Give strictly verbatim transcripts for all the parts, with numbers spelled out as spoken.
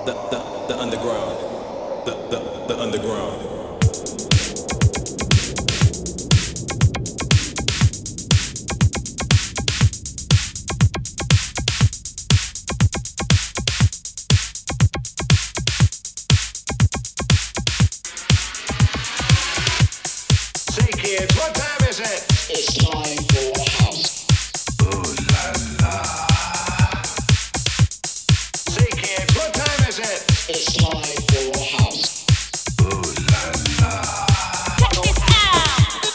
the, the, the underground, the, the, the underground. Say kids, what time is it? It's time for house. Ooh la la. Say kids, what time is it? It's time for house. Ooh la la. Check this out.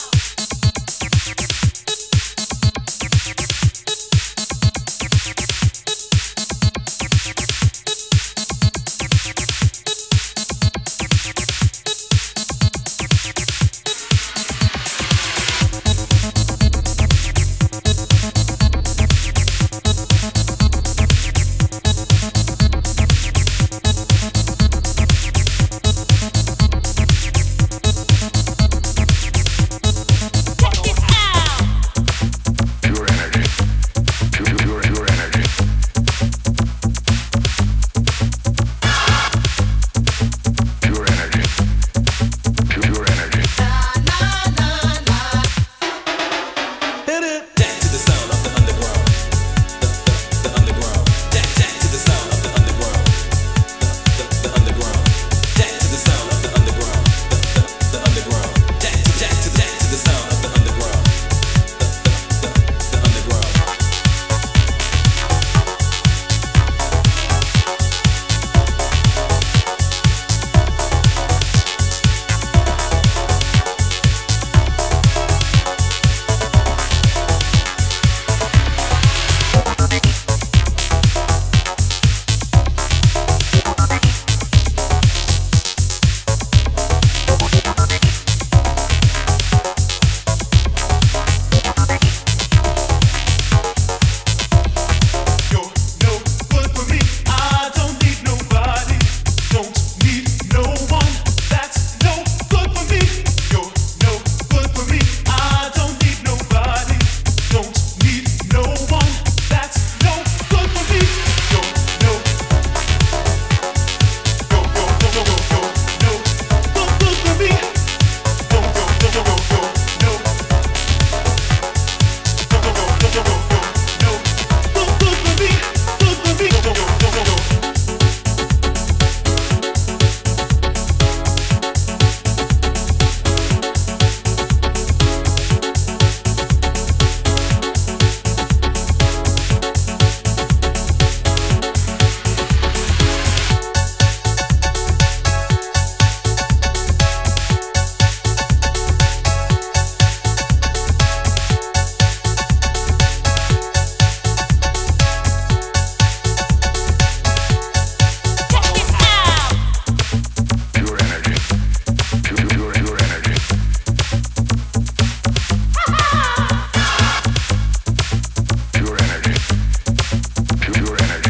Check this out. Pure energy. Pure, pure, pure energy. Pure energy. Pure, pure energy. Jack to the sound of the underground, the, the, the underground. Jack, jack to the sound of the underground, the, the, the underground. Jack to the sound of the underground, the, the, the underground. Jack to jack to jack to the sound of the underground, the, the, the, the underground. You're no good for me. I don't need nobody. Don't need no one. That's no good for me. You're no good for me. I don't need nobody. Don't need no one. That's no good for me. You're no. Yo yo yo yo yo yo no good for me. Yo yo yo yo yo yo no. Yo yo yo yo yo yo no. Good good for me. Good for me. Yo yo yo yo yo yo. Check this out. Pure energy. Pure, pure, pure energy. Pure energy. Pure, pure energy.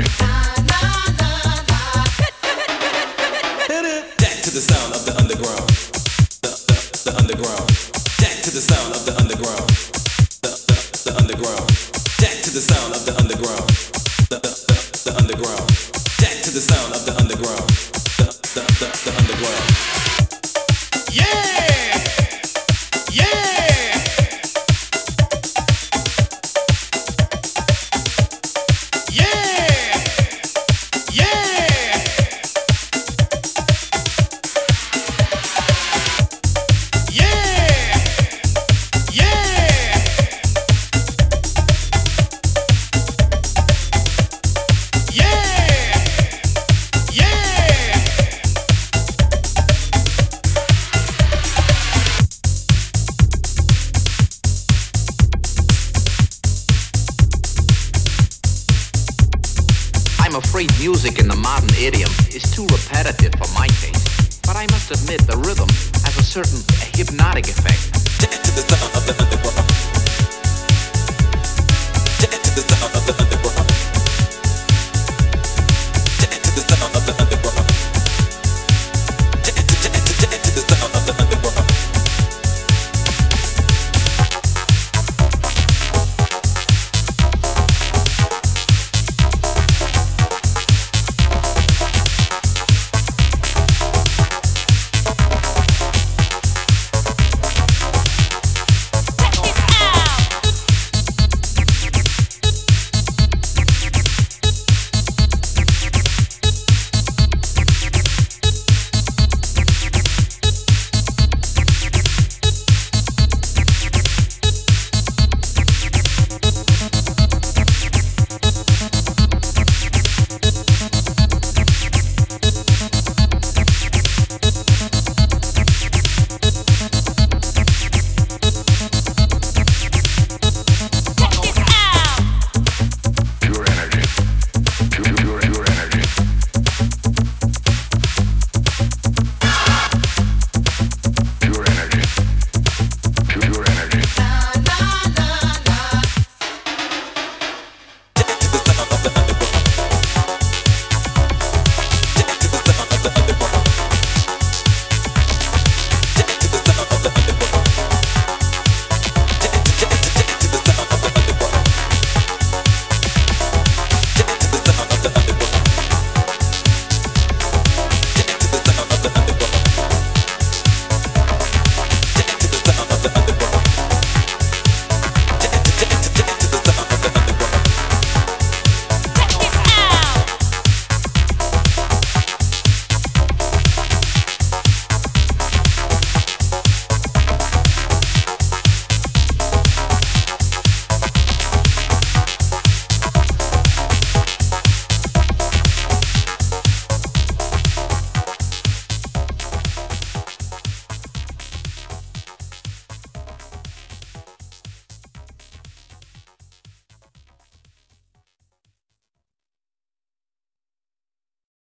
Jack to the sound of the underground, the, the, the underground. Jack to the sound of the underground, the, the, the underground. Jack to the sound of the underground, the, the, the, the underground. Jack to the sound of the underground, the, the, the, the underground. Yeah! Yeah! Yeah! Yeah! Yeah! Yeah! Yeah! I'm afraid music in the modern idiom is too repetitive for my taste. But I must admit the rhythm has a certain hypnotic effect. Jack to the sound of the underground.